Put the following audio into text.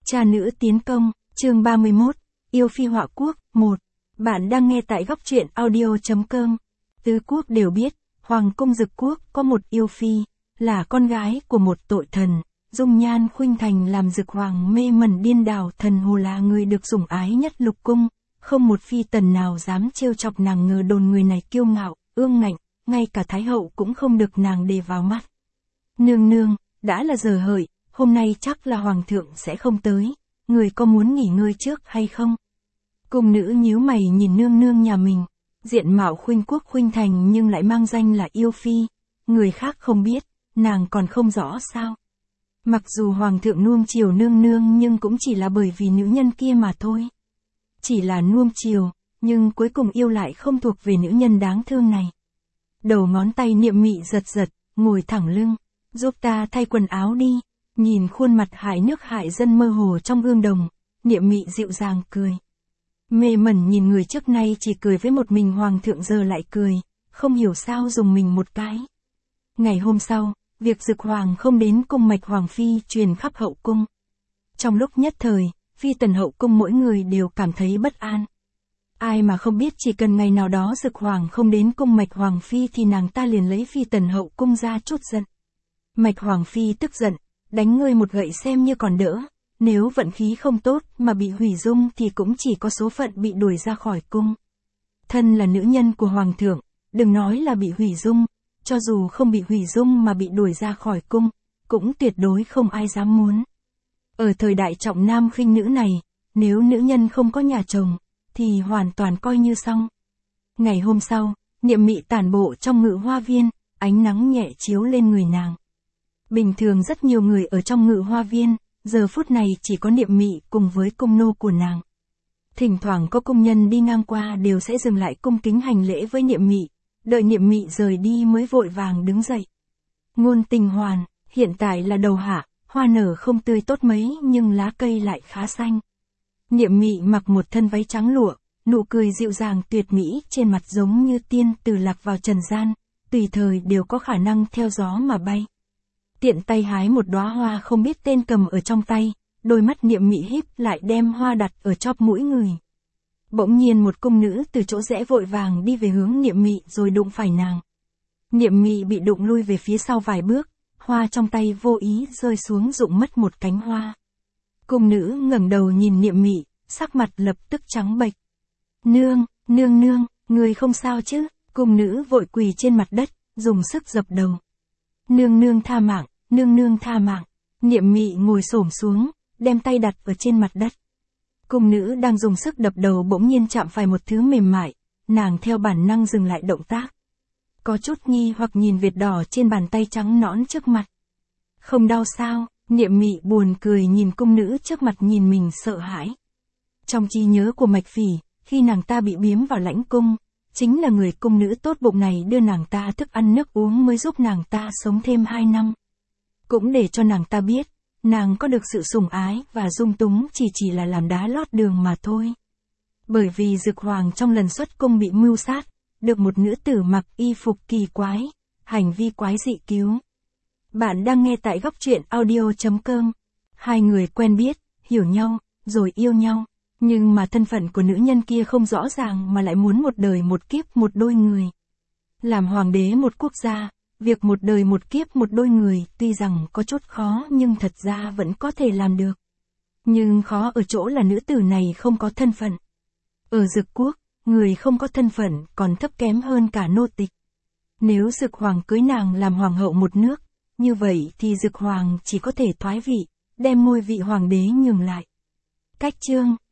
Cha nữ tiến công, chương 31, yêu phi họa quốc, 1. Bạn đang nghe tại góc truyện audio.com. Tứ quốc đều biết, Hoàng cung Dực quốc có một yêu phi, là con gái của một tội thần, dung nhan khuynh thành làm Dực hoàng mê mẩn điên đảo, thần hồ là người được sủng ái nhất lục cung, không một phi tần nào dám trêu chọc nàng, ngờ đồn người này kiêu ngạo, ương ngạnh, ngay cả thái hậu cũng không được nàng để vào mắt. Nương nương, đã là giờ hợi, hôm nay chắc là hoàng thượng sẽ không tới, người có muốn nghỉ ngơi trước hay không? Cung nữ nhíu mày nhìn nương nương nhà mình, diện mạo khuynh quốc khuynh thành nhưng lại mang danh là yêu phi, người khác không biết, nàng còn không rõ sao? Mặc dù hoàng thượng nuông chiều nương nương nhưng cũng chỉ là bởi vì nữ nhân kia mà thôi. Chỉ là nuông chiều, nhưng cuối cùng yêu lại không thuộc về nữ nhân đáng thương này. Đầu ngón tay Niệm Mị giật giật, ngồi thẳng lưng, giúp ta thay quần áo đi. Nhìn khuôn mặt hại nước hại dân mơ hồ trong gương đồng, Niệm Mị dịu dàng cười. Mê mẩn nhìn người trước nay chỉ cười với một mình hoàng thượng giờ lại cười, không hiểu sao dùng mình một cái. Ngày hôm sau, việc Dực hoàng không đến cung mạch hoàng phi truyền khắp hậu cung. Trong lúc nhất thời, phi tần hậu cung mỗi người đều cảm thấy bất an. Ai mà không biết chỉ cần ngày nào đó Dực hoàng không đến cung mạch hoàng phi thì nàng ta liền lấy phi tần hậu cung ra trút giận. Mạch hoàng phi tức giận, đánh ngươi một gậy xem như còn đỡ, nếu vận khí không tốt mà bị hủy dung thì cũng chỉ có số phận bị đuổi ra khỏi cung. Thân là nữ nhân của hoàng thượng, đừng nói là bị hủy dung, cho dù không bị hủy dung mà bị đuổi ra khỏi cung, cũng tuyệt đối không ai dám muốn. Ở thời đại trọng nam khinh nữ này, nếu nữ nhân không có nhà chồng, thì hoàn toàn coi như xong. Ngày hôm sau, Niệm Mị tản bộ trong ngự hoa viên, ánh nắng nhẹ chiếu lên người nàng. Bình thường rất nhiều người ở trong ngự hoa viên, giờ phút này chỉ có Niệm Mị cùng với cung nô của nàng. Thỉnh thoảng có công nhân đi ngang qua đều sẽ dừng lại cung kính hành lễ với Niệm Mị, đợi Niệm Mị rời đi mới vội vàng đứng dậy. Ngôn Tình Hoàn, hiện tại là đầu hạ, hoa nở không tươi tốt mấy nhưng lá cây lại khá xanh. Niệm Mị mặc một thân váy trắng lụa, nụ cười dịu dàng tuyệt mỹ trên mặt giống như tiên từ lạc vào trần gian, tùy thời đều có khả năng theo gió mà bay. Tiện tay hái một đóa hoa không biết tên cầm ở trong tay, đôi mắt Niệm Mị híp lại đem hoa đặt ở chóp mũi người. Bỗng nhiên một cung nữ từ chỗ rẽ vội vàng đi về hướng Niệm Mị rồi đụng phải nàng. Niệm Mị bị đụng lui về phía sau vài bước, hoa trong tay vô ý rơi xuống rụng mất một cánh hoa. Cung nữ ngẩng đầu nhìn Niệm Mị, sắc mặt lập tức trắng bệch. Nương, người không sao chứ? Cung nữ vội quỳ trên mặt đất, dùng sức dập đầu. Nương tha mạng, nương tha mạng. Niệm Mị ngồi xổm xuống, đem tay đặt ở trên mặt đất. Cung nữ đang dùng sức đập đầu bỗng nhiên chạm phải một thứ mềm mại, nàng theo bản năng dừng lại động tác. Có chút nghi hoặc nhìn vệt đỏ trên bàn tay trắng nõn trước mặt. Không đau sao? Niệm Mị buồn cười nhìn cung nữ trước mặt nhìn mình sợ hãi. Trong trí nhớ của Mạch Phỉ, khi nàng ta bị biếm vào lãnh cung, chính là người cung nữ tốt bụng này đưa nàng ta thức ăn nước uống mới giúp nàng ta sống thêm 2 năm. Cũng để cho nàng ta biết, nàng có được sự sủng ái và dung túng chỉ là làm đá lót đường mà thôi. Bởi vì Dực hoàng trong lần xuất cung bị mưu sát, được một nữ tử mặc y phục kỳ quái, hành vi quái dị cứu. Bạn đang nghe tại góc truyện audio.com. Hai người quen biết, hiểu nhau, rồi yêu nhau. Nhưng mà thân phận của nữ nhân kia không rõ ràng mà lại muốn một đời một kiếp một đôi người. Làm hoàng đế một quốc gia, việc một đời một kiếp một đôi người tuy rằng có chút khó nhưng thật ra vẫn có thể làm được. Nhưng khó ở chỗ là nữ tử này không có thân phận. Ở Dực quốc, người không có thân phận còn thấp kém hơn cả nô tịch. Nếu Dực hoàng cưới nàng làm hoàng hậu một nước, như vậy thì Dực hoàng chỉ có thể thoái vị, đem ngôi vị hoàng đế nhường lại. Cách chương